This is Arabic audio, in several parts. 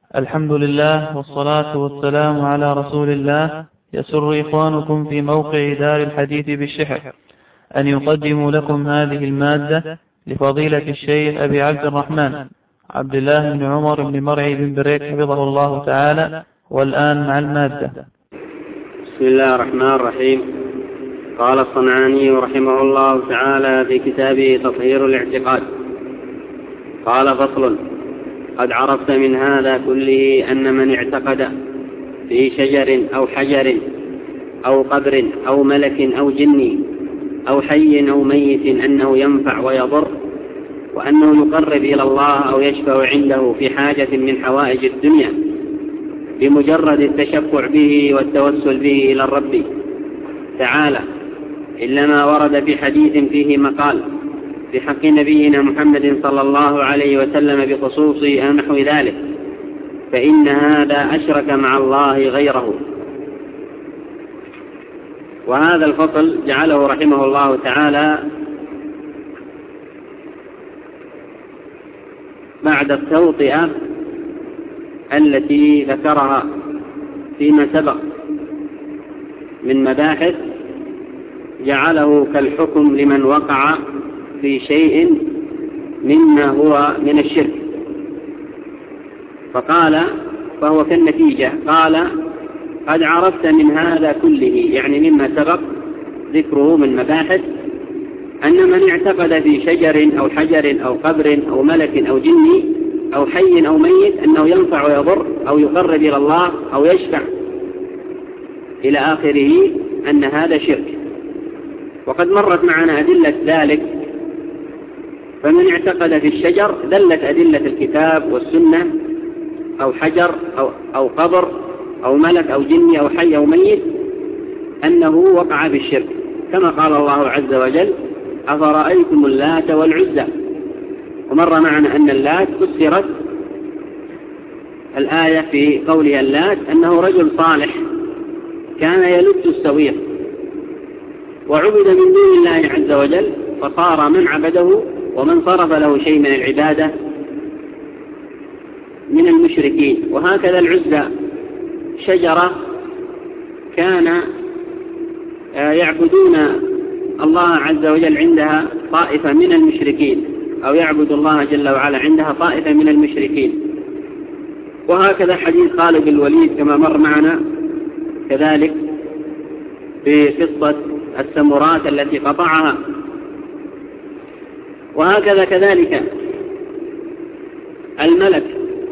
الحمد لله والصلاة والسلام على رسول الله. يسر إخوانكم في موقع دار الحديث بالشحر أن يقدموا لكم هذه المادة لفضيلة الشيخ أبي عبد الرحمن عبد الله بن عمر بن مرعي بن بريك حفظه الله تعالى. والآن مع المادة. بسم الله الرحمن الرحيم. قال الصنعاني رحمه الله تعالى في كتابه تطهير الاعتقاد: قال: فصل: قد عرفت من هذا كله أن من اعتقد في شجر أو حجر أو قبر أو ملك أو جن أو حي أو ميت أنه ينفع ويضر، وأنه يقرب إلى الله أو يشفع عنده في حاجة من حوائج الدنيا بمجرد التشفع به والتوسل به إلى الرب تعالى، إلا ما ورد في حديث فيه مقال في حق نبينا محمد صلى الله عليه وسلم بخصوص أو نحو ذلك، فإن هذا أشرك مع الله غيره. وهذا الفصل جعله رحمه الله تعالى بعد التوطئة التي ذكرها فيما سبق من مباحث، جعله كالحكم لمن وقع في شيء مما هو من الشرك، فقال فهو كالنتيجة. قال: قد عرفت من هذا كله، يعني مما سبق ذكره من مباحث، أن من اعتقد في شجر أو حجر أو قبر أو ملك أو جن أو حي أو ميت أنه ينفع ويضر أو يقرب إلى الله أو يشفع إلى آخره، أن هذا شرك. وقد مرت معنا أدلة ذلك، فمن اعتقد في الشجر دلت أدلة الكتاب والسنة، أو حجر أو قبر أو ملك أو جن أو حي أو ميت، أنه وقع بالشرك، كما قال الله عز وجل: أفرأيتم اللات والعزى. ومر معنا أن اللات فسرت الآية في قولها اللات أنه رجل صالح كان يلت السويق وعبد من دون الله عز وجل، فصار من عبده ومن صرف له شيء من العبادة من المشركين. وهكذا العزى شجرة كان يعبدون الله عز وجل عندها طائفة من المشركين، أو يعبد الله جل وعلا عندها طائفة من المشركين. وهكذا حديث خالد الوليد كما مر معنا كذلك في قصة السمرات التي قطعها. وهكذا كذلك الملك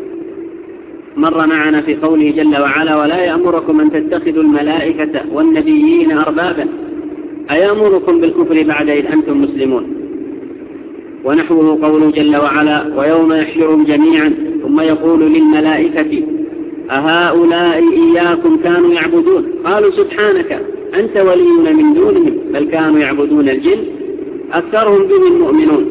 مر معنا في قوله جل وعلا: ولا يأمركم أن تتخذوا الملائكة والنبيين أربابا أيأمركم بالكفر بعد إذ أنتم مسلمون. ونحوه قوله جل وعلا: ويوم يحشرهم جميعا ثم يقول للملائكة أهؤلاء إياكم كانوا يعبدون قالوا سبحانك أنت ولينا من دونهم بل كانوا يعبدون الجن أكثرهم بهم مؤمنون.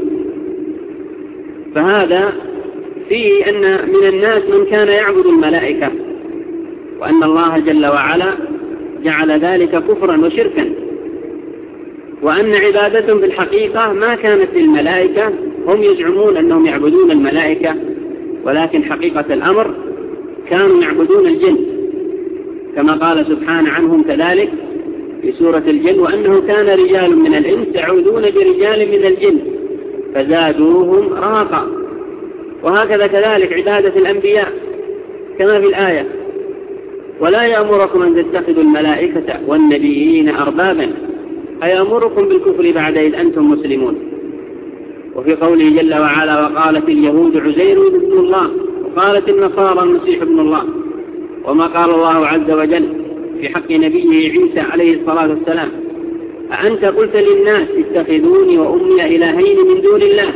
فهذا فيه أن من الناس من كان يعبد الملائكة، وأن الله جل وعلا جعل ذلك كفرا وشركا، وأن عبادتهم في الحقيقة ما كانت للملائكة. هم يزعمون أنهم يعبدون الملائكة، ولكن حقيقة الأمر كانوا يعبدون الجن، كما قال سبحانه عنهم كذلك في سورة الجن: وأنه كان رجال من الإنس يعوذون برجال من الجن فزادوهم رهقا. وهكذا كذلك عبادة الأنبياء كما في الآية: ولا يأمركم أن تتخذوا الملائكة والنبيين أربابا أيأمركم بالكفر بعد إذ أنتم مسلمون. وفي قوله جل وعلا: وقالت اليهود عزير ابن الله وقالت النصارى المسيح ابن الله. وما قال الله عز وجل في حق نبيه عيسى عليه الصلاة والسلام: أأنت قلت للناس اتخذوني وأمي إلهين من دون الله.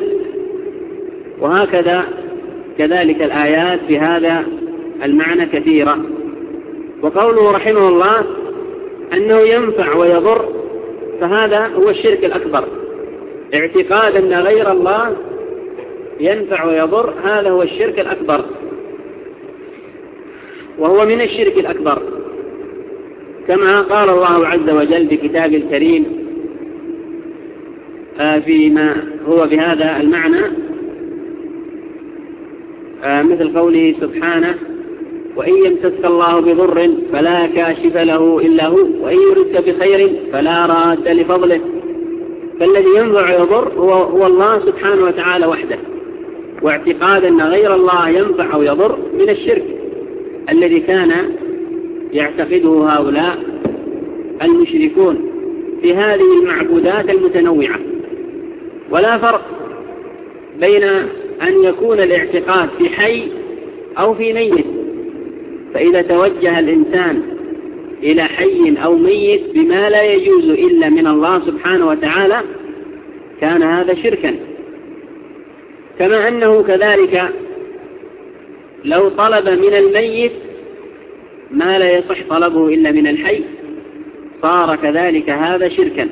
وهكذا كذلك الآيات في هذا المعنى كثيرة. وقوله رحمه الله أنه ينفع ويضر، فهذا هو الشرك الأكبر، اعتقاد أن غير الله ينفع ويضر، هذا هو الشرك الأكبر، وهو من الشرك الأكبر، كما قال الله عز وجل في كتابه الكريم فيما هو بهذا المعنى، مثل قوله سبحانه: وإن يمسسك الله بضر فلا كاشف له إلا هو، وإن يردك بخير فلا راد لفضله. فالذي ينفع يضر هو الله سبحانه وتعالى وحده، واعتقاد أن غير الله ينفع أو يضر من الشرك الذي كان يعتقده هؤلاء المشركون في هذه المعبودات المتنوعة. ولا فرق بين أن يكون الاعتقاد في حي أو في ميت، فإذا توجه الإنسان إلى حي أو ميت بما لا يجوز إلا من الله سبحانه وتعالى كان هذا شركا. كما أنه كذلك لو طلب من الميت ما لا يصح طلبه إلا من الحي صار كذلك هذا شركا.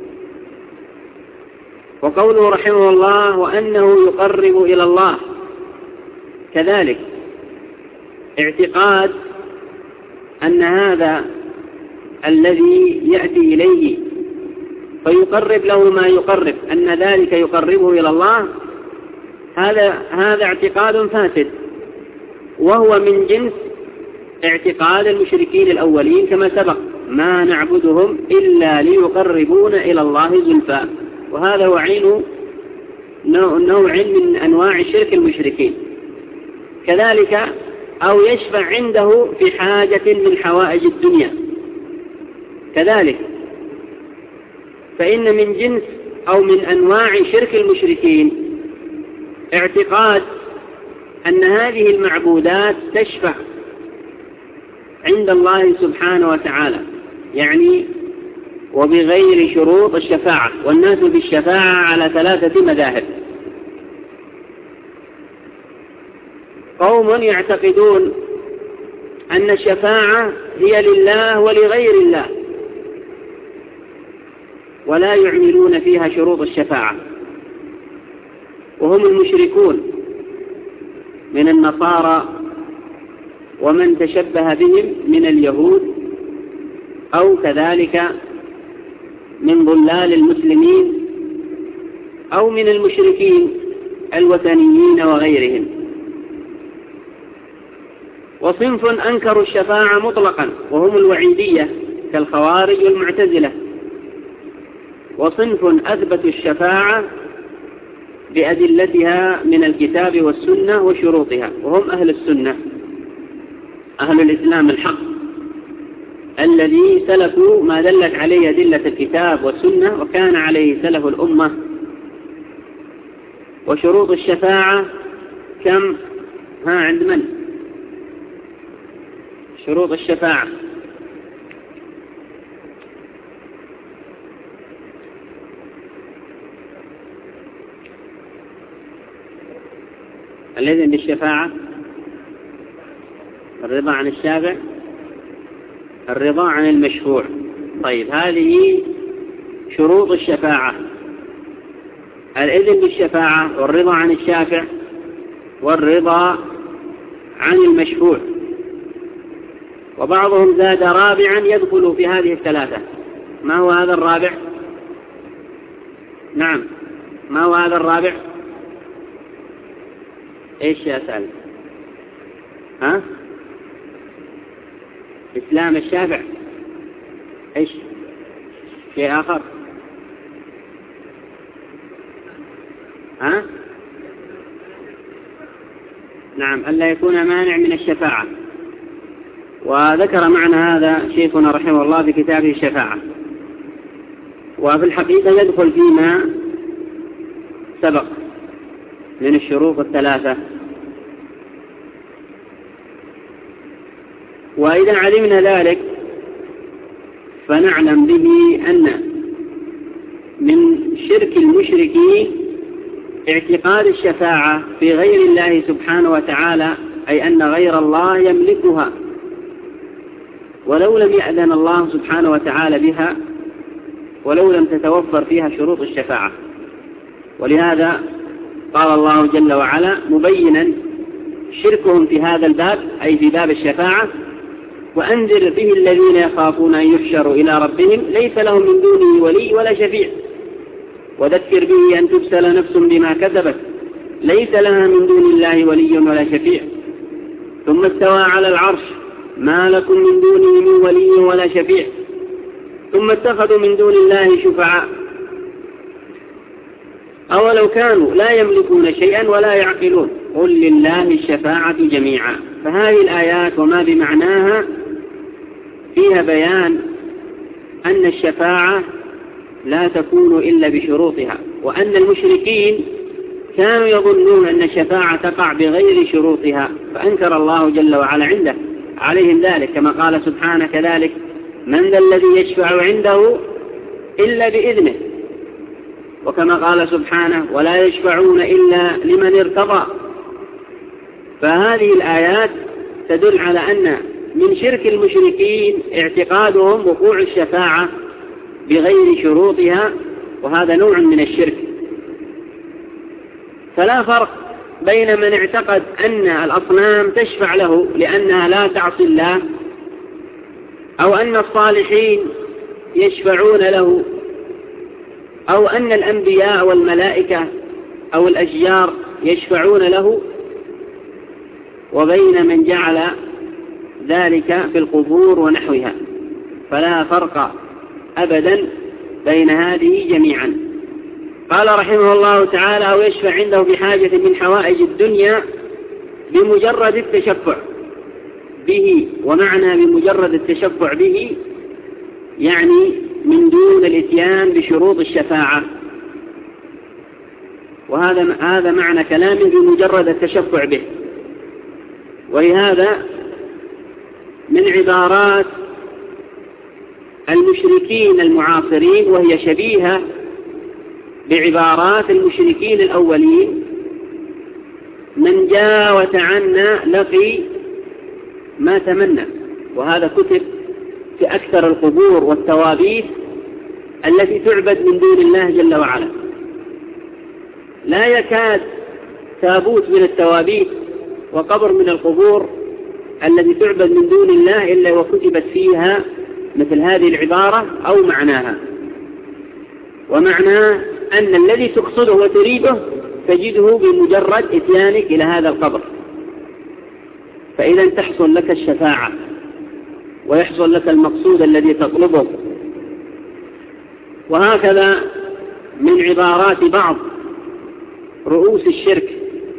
وقوله رحمه الله وأنه يقرب إلى الله كذلك اعتقاد أن هذا الذي يأتي إليه فيقرب له ما يقرب أن ذلك يقربه إلى الله، هذا اعتقاد فاسد، وهو من جنس اعتقاد المشركين الأولين كما سبق: ما نعبدهم إلا ليقربون إلى الله زلفى. وهذا هو عين نوع من أنواع شرك المشركين. كذلك أو يشفع عنده في حاجة من حوائج الدنيا كذلك، فإن من جنس أو من أنواع شرك المشركين اعتقاد أن هذه المعبودات تشفع عند الله سبحانه وتعالى، يعني وبغير شروط الشفاعة. والناس بالشفاعة على 3 مذاهب: قوم يعتقدون أن الشفاعة هي لله ولغير الله ولا يعملون فيها شروط الشفاعة، وهم المشركون من النصارى ومن تشبه بهم من اليهود أو كذلك من ضلال المسلمين أو من المشركين الوثنيين وغيرهم. وصنف أنكروا الشفاعة مطلقا وهم الوعيدية كالخوارج والمعتزلة، وصنف أثبتوا الشفاعة بأدلتها من الكتاب والسنة وشروطها، وهم أهل السنة أهل الإسلام الحق الذي سلكوا ما دلت عليه أدلة الكتاب والسنة وكان عليه سلف الأمة. وشروط الشفاعة كم؟ عند من؟ شروط الشفاعة الذين بالشفاعة: الرضا عن الشافع، الرضا عن المشفوع. طيب، هذه شروط الشفاعة: الإذن بالشفاعة، والرضا عن الشافع، والرضا عن المشفوع. وبعضهم زاد رابعا يدخل في هذه 3. ما هو هذا الرابع؟ نعم، ما هو هذا الرابع؟ ايش يا سالم؟ إسلام الشافع. ايش شيء آخر؟ نعم، ألا يكون مانع من الشفاعة. وذكر معنى هذا شيخنا رحمه الله في كتابه الشفاعة. وفي الحقيقة يدخل فيما سبق من الشروط 3. وإذا علمنا ذلك فنعلم به أن من شرك المشركين اعتقاد الشفاعة في غير الله سبحانه وتعالى، أي أن غير الله يملكها ولو لم يأذن الله سبحانه وتعالى بها، ولو لم تتوفر فيها شروط الشفاعة. ولهذا قال الله جل وعلا مبينا شركهم في هذا الباب، أي في باب الشفاعة: وأنذر به الذين يخافون أن يحشروا إلى ربهم ليس لهم من دونه ولي ولا شفيع، وذكر به أن تبسل نفس بما كسبت ليس لها من دون الله ولي ولا شفيع. ثم استوى على العرش ما لكم من دونه من ولي ولا شفيع ثم اتخذوا من دون الله شفعاء أولو كانوا لا يملكون شيئا ولا يعقلون قل لله الشفاعة جميعا. فهذه الآيات وما بمعناها فيها بيان أن الشفاعة لا تكون إلا بشروطها، وأن المشركين كانوا يظنون أن الشفاعة تقع بغير شروطها، فأنكر الله جل وعلا عليهم ذلك، كما قال سبحانه كذلك من ذا الذي يشفع عنده إلا بإذنه، وكما قال سبحانه ولا يشفعون إلا لمن ارتضى. فهذه الآيات تدل على أن من شرك المشركين اعتقادهم وقوع الشفاعة بغير شروطها، وهذا نوع من الشرك. فلا فرق بين من اعتقد أن الأصنام تشفع له لأنها لا تعصي الله، أو أن الصالحين يشفعون له، أو أن الأنبياء والملائكة أو الأشجار يشفعون له، وبين من جعل ذلك في القبور ونحوها. فلا فرق أبدا بين هذه جميعا. قال رحمه الله تعالى أو يشفع عنده بحاجة من حوائج الدنيا بمجرد التشفع به. ومعنى بمجرد التشفع به يعني من دون الاتيان بشروط الشفاعة، وهذا معنى كلامه بمجرد التشفع به. ولهذا من عبارات المشركين المعاصرين، وهي شبيهة بعبارات المشركين الأولين: من جاء وتعنى لقي ما تمنى. وهذا كتب في أكثر القبور والتوابيت التي تعبد من دون الله جل وعلا. لا يكاد تابوت من التوابيت وقبر من القبور التي تعبد من دون الله إلا وكتبت فيها مثل هذه العبارة أو معناها. ومعناه أن الذي تقصده وتريده تجده بمجرد إتيانك إلى هذا القبر، فإذا تحصل لك الشفاعة ويحصل لك المقصود الذي تطلبه. وهكذا من عبارات بعض رؤوس الشرك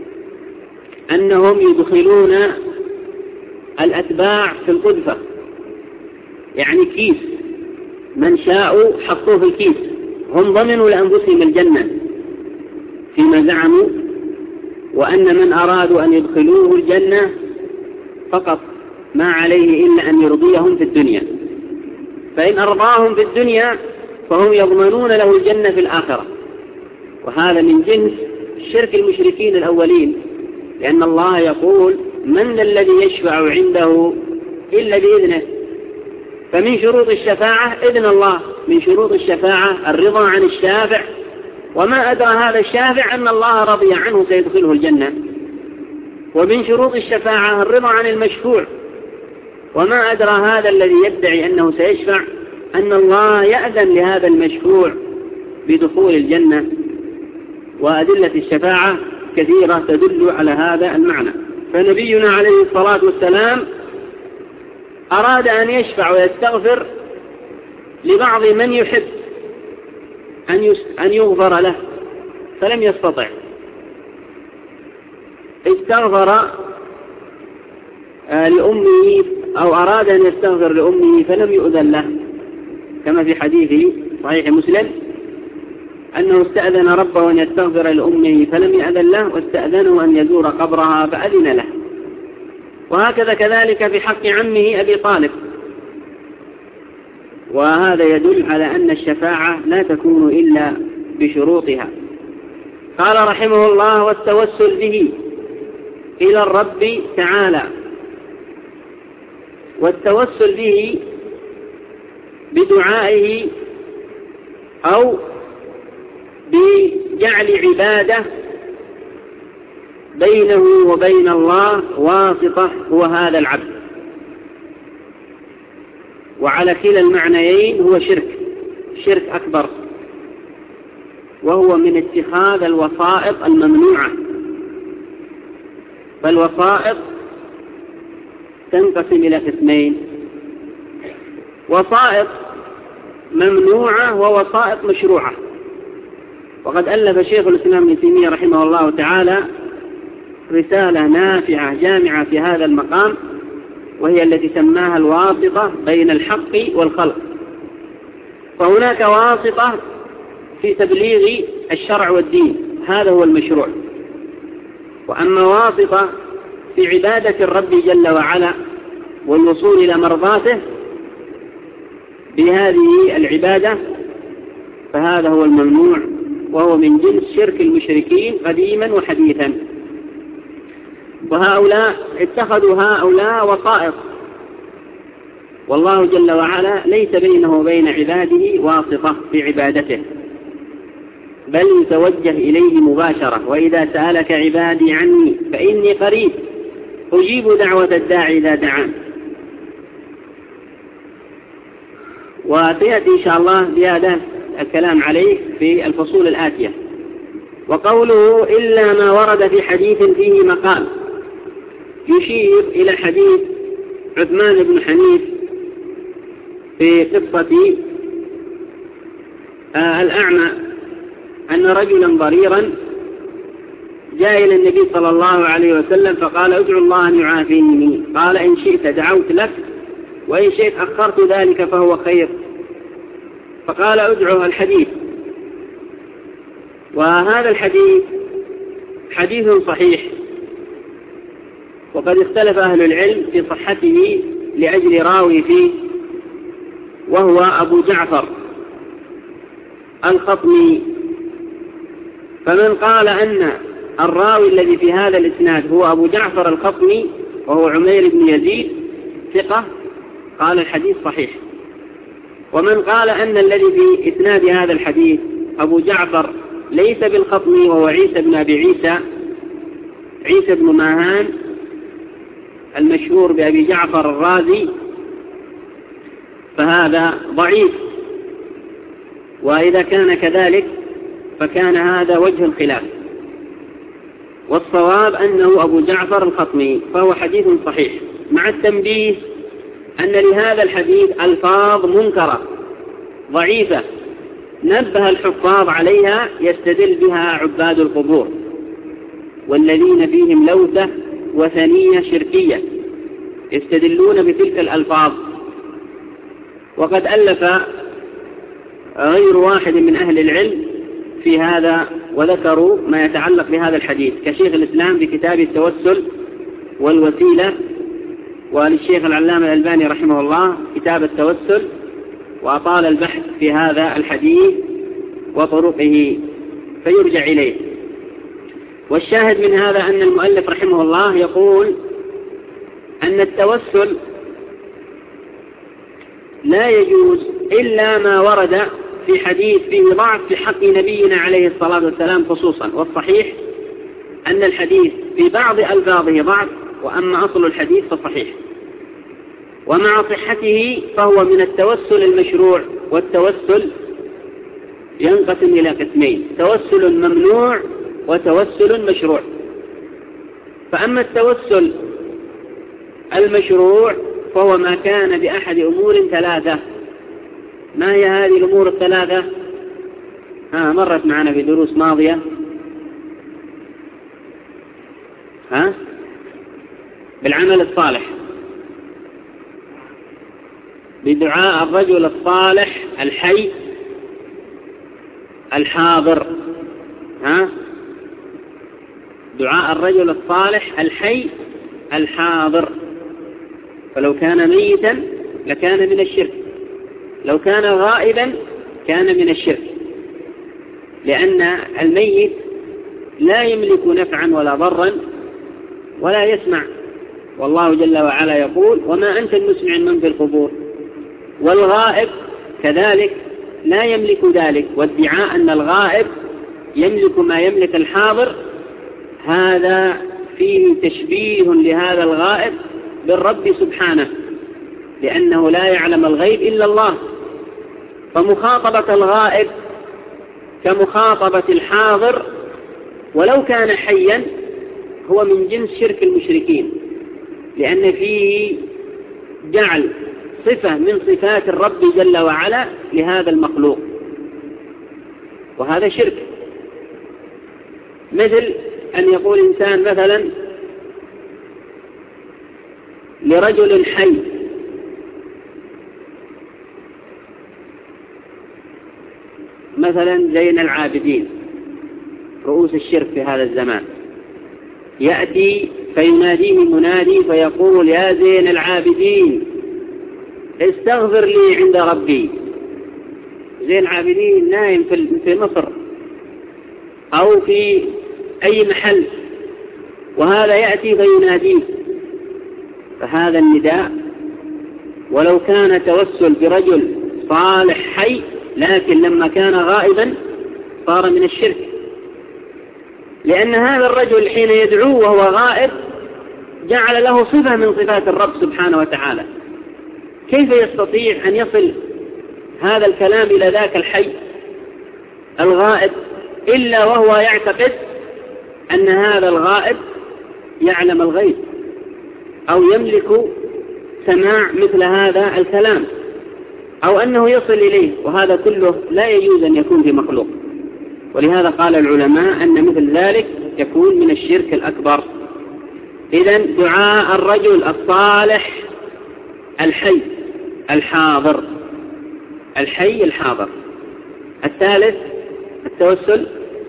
أنهم يدخلون الأتباع في القذفة، يعني كيس من شاءوا حطوه في الكيس، هم ضمنوا لأنفسهم الجنة فيما زعموا، وأن من أرادوا أن يدخلوه الجنة فقط ما عليه إلا أن يرضيهم في الدنيا، فإن أرضاهم في الدنيا فهم يضمنون له الجنة في الآخرة. وهذا من جنس شرك المشركين الأولين، لأن الله يقول من الذي يشفع عنده إلا بإذنه. فمن شروط الشفاعة إذن الله، من شروط الشفاعة الرضا عن الشافع، وما أدرى هذا الشافع أن الله رضي عنه سيدخله الجنة. ومن شروط الشفاعة الرضا عن المشفوع، وما أدرى هذا الذي يدعي أنه سيشفع أن الله يأذن لهذا المشفوع بدخول الجنة. وأدلة الشفاعة كثيرة تدل على هذا المعنى. فنبينا عليه الصلاة والسلام أراد أن يشفع ويستغفر لبعض من يحب أن يغفر له فلم يستطع، استغفر لأمه أو أراد أن يستغفر لأمه فلم يؤذن له، كما في حديث صحيح مسلم أنه استأذن ربه أن يستغفر لأمه فلم يأذن له، واستأذنه أن يزور قبرها فأذن له. وهكذا كذلك في حق عمه أبي طالب. وهذا يدل على أن الشفاعة لا تكون إلا بشروطها. قال رحمه الله والتوسل به إلى الرب تعالى. والتوسل به بدعائه أو بجعل عبادة بينه وبين الله واسطة هو هذا العبد. وعلى كلا المعنيين هو شرك أكبر، وهو من اتخاذ الوسائط الممنوعة. فالوسائط تنقسم إلى قسمين: وسائط ممنوعة ووسائط مشروعة. وقد ألف شيخ الإسلام ابن تيمية رحمه الله تعالى رسالة نافعة جامعة في هذا المقام، وهي التي سماها الواسطة بين الحق والخلق. فهناك واسطة في تبليغ الشرع والدين، هذا هو المشروع. وأما واسطة في عبادة الرب جل وعلا والوصول إلى مرضاته بهذه العبادة فهذا هو الممنوع، وهو من جنس شرك المشركين قديما وحديثا. وهؤلاء اتخذوا هؤلاء وسائط، والله جل وعلا ليس بينه وبين عباده واسطة في عبادته، بل يتوجه إليه مباشرة: وإذا سألك عبادي عني فإني قريب أجيب دعوة الداعي إذا دعان. وسيأتي إن شاء الله زيادة الكلام عليه في الفصول الآتية. وقوله إلا ما ورد في حديث فيه مقال، يشير إلى حديث عثمان بن حنيف في قصة الأعمى، أن رجلا ضريرا جاء إلى النبي صلى الله عليه وسلم فقال: ادعو الله أن يعافيني. قال: إن شئت دعوت لك، وإن شئت أخرت ذلك فهو خير. فقال: ادعو الحديث. وهذا الحديث حديث صحيح، وقد اختلف أهل العلم في صحته لأجل راوي فيه، وهو أبو جعفر الخطمي. فمن قال أن الراوي الذي في هذا الإسناد هو أبو جعفر الخطمي وهو عمير بن يزيد ثقة، قال الحديث صحيح. ومن قال أن الذي في إسناد هذا الحديث أبو جعفر ليس بالخطمي وهو عيسى بن أبي عيسى بن ماهان المشهور بأبي جعفر الرازي، فهذا ضعيف. وإذا كان كذلك فكان هذا وجه الخلاف، والصواب أنه أبو جعفر الخطمي، فهو حديث صحيح، مع التنبيه أن لهذا الحديث ألفاظ منكرة ضعيفة نبه الحفاظ عليها يستدل بها عباد القبور والذين فيهم لوثة وثنية شركية، يستدلون بتلك الألفاظ. وقد ألف غير واحد من أهل العلم في هذا وذكروا ما يتعلق بهذا الحديث، كشيخ الإسلام في كتاب التوسل والوسيلة، وللشيخ العلامة الألباني رحمه الله كتاب التوسل، وأطال البحث في هذا الحديث وطرقه فيرجع إليه. والشاهد من هذا أن المؤلف رحمه الله يقول أن التوسل لا يجوز إلا ما ورد في حديث فيه ضعف في حق نبينا عليه الصلاة والسلام خصوصا، والصحيح أن الحديث في بعض ألفاظه ضعف، وأما أصل الحديث فصحيح. ومع صحته فهو من التوسل المشروع، والتوسل ينقسم إلى قسمين: توسل ممنوع وتوسل مشروع. فأما التوسل المشروع فهو ما كان بأحد أمور ثلاثة. ما هي هذه الأمور الثلاثة؟ مرت معنا في دروس ماضية. بالعمل الصالح، بدعاء الرجل الصالح الحي الحاضر. دعاء الرجل الصالح الحي الحاضر، فلو كان ميتا لكان من الشرك، لو كان غائبا كان من الشرك، لأن الميت لا يملك نفعا ولا ضرا ولا يسمع، والله جل وعلا يقول: وما أنت المسمع من في القبور. والغائب كذلك لا يملك ذلك، وادعاء أن الغائب يملك ما يملك الحاضر هذا فيه تشبيه لهذا الغائب بالرب سبحانه، لأنه لا يعلم الغيب إلا الله. فمخاطبة الغائب كمخاطبة الحاضر ولو كان حيا هو من جنس شرك المشركين، لأن فيه جعل صفة من صفات الرب جل وعلا لهذا المخلوق، وهذا شرك. مثل أن يقول إنسان مثلا لرجل حي مثلا زين العابدين، رؤوس الشرك في هذا الزمان، يأتي فيناديه منادي فيقول يا زين العابدين استغفر لي عند ربي. زين العابدين نايم في مصر أو في أي محل، وهذا يأتي فيناديه. فهذا النداء ولو كان توسل برجل صالح حي، لكن لما كان غائبا صار من الشرك، لأن هذا الرجل حين يدعوه وهو غائب جعل له صفة من صفات الرب سبحانه وتعالى. كيف يستطيع أن يصل هذا الكلام إلى ذاك الحي الغائب إلا وهو يعتقد أن هذا الغائب يعلم الغيب أو يملك سماع مثل هذا الكلام أو أنه يصل إليه، وهذا كله لا يجوز أن يكون في مخلوق. ولهذا قال العلماء أن مثل ذلك يكون من الشرك الأكبر. إذن دعاء الرجل الصالح الحي الحاضر، الحي الحاضر. الثالث التوسل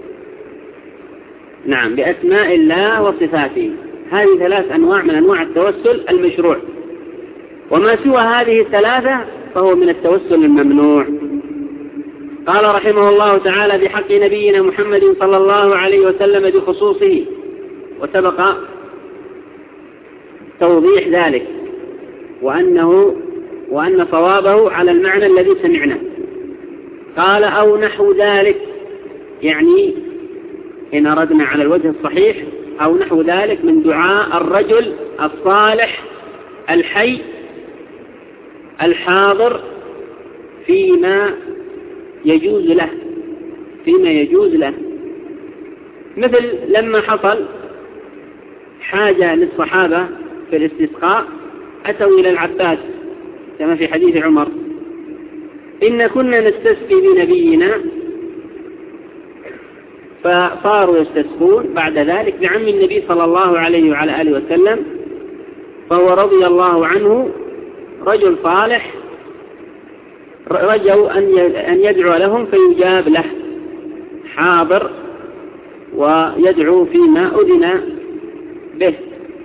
نعم بأسماء الله وصفاته. هذه 3 أنواع من أنواع التوسل المشروع، وما سوى هذه الثلاثة فهو من التوسل الممنوع. قال رحمه الله تعالى بحق نبينا محمد صلى الله عليه وسلم بخصوصه، وسبق توضيح ذلك وأن صوابه على المعنى الذي سمعناه. قال أو نحو ذلك، يعني إن أردنا على الوجه الصحيح أو نحو ذلك من دعاء الرجل الصالح الحي الحاضر فيما يجوز له، مثل لما حصل حاجة للصحابة في الاستسقاء أتوا إلى العباس كما في حديث عمر إن كنا نستسقي بنبينا، فصاروا يستسقون بعد ذلك بعم النبي صلى الله عليه وعلى آله وسلم، فهو رضي الله عنه رجل صالح، رجوا أن يدعو لهم فيجاب له، حاضر ويدعو فيما أذن به.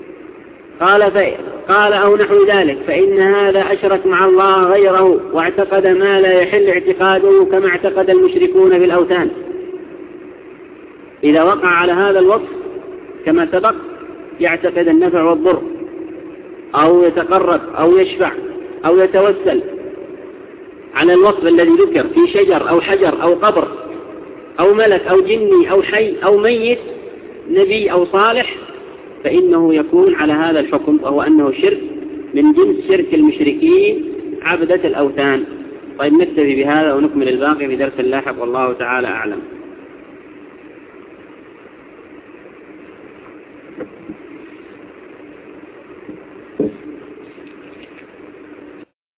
قال أو نحو ذلك فإن هذا أشرك مع الله غيره واعتقد ما لا يحل اعتقاده كما اعتقد المشركون في الأوثان. إذا وقع على هذا الوصف كما سبق يعتقد النفع والضر، أو يتقرب أو يشفع أو يتوسل على الوصف الذي ذكر في شجر أو حجر أو قبر أو ملك أو جني أو حي أو ميت نبي أو صالح، فإنه يكون على هذا الحكم، وهو أنه شرك من جنس شرك المشركين عبدة الأوثان. طيب نكتفي بهذا ونكمل الباقي في درس لاحق، والله تعالى أعلم.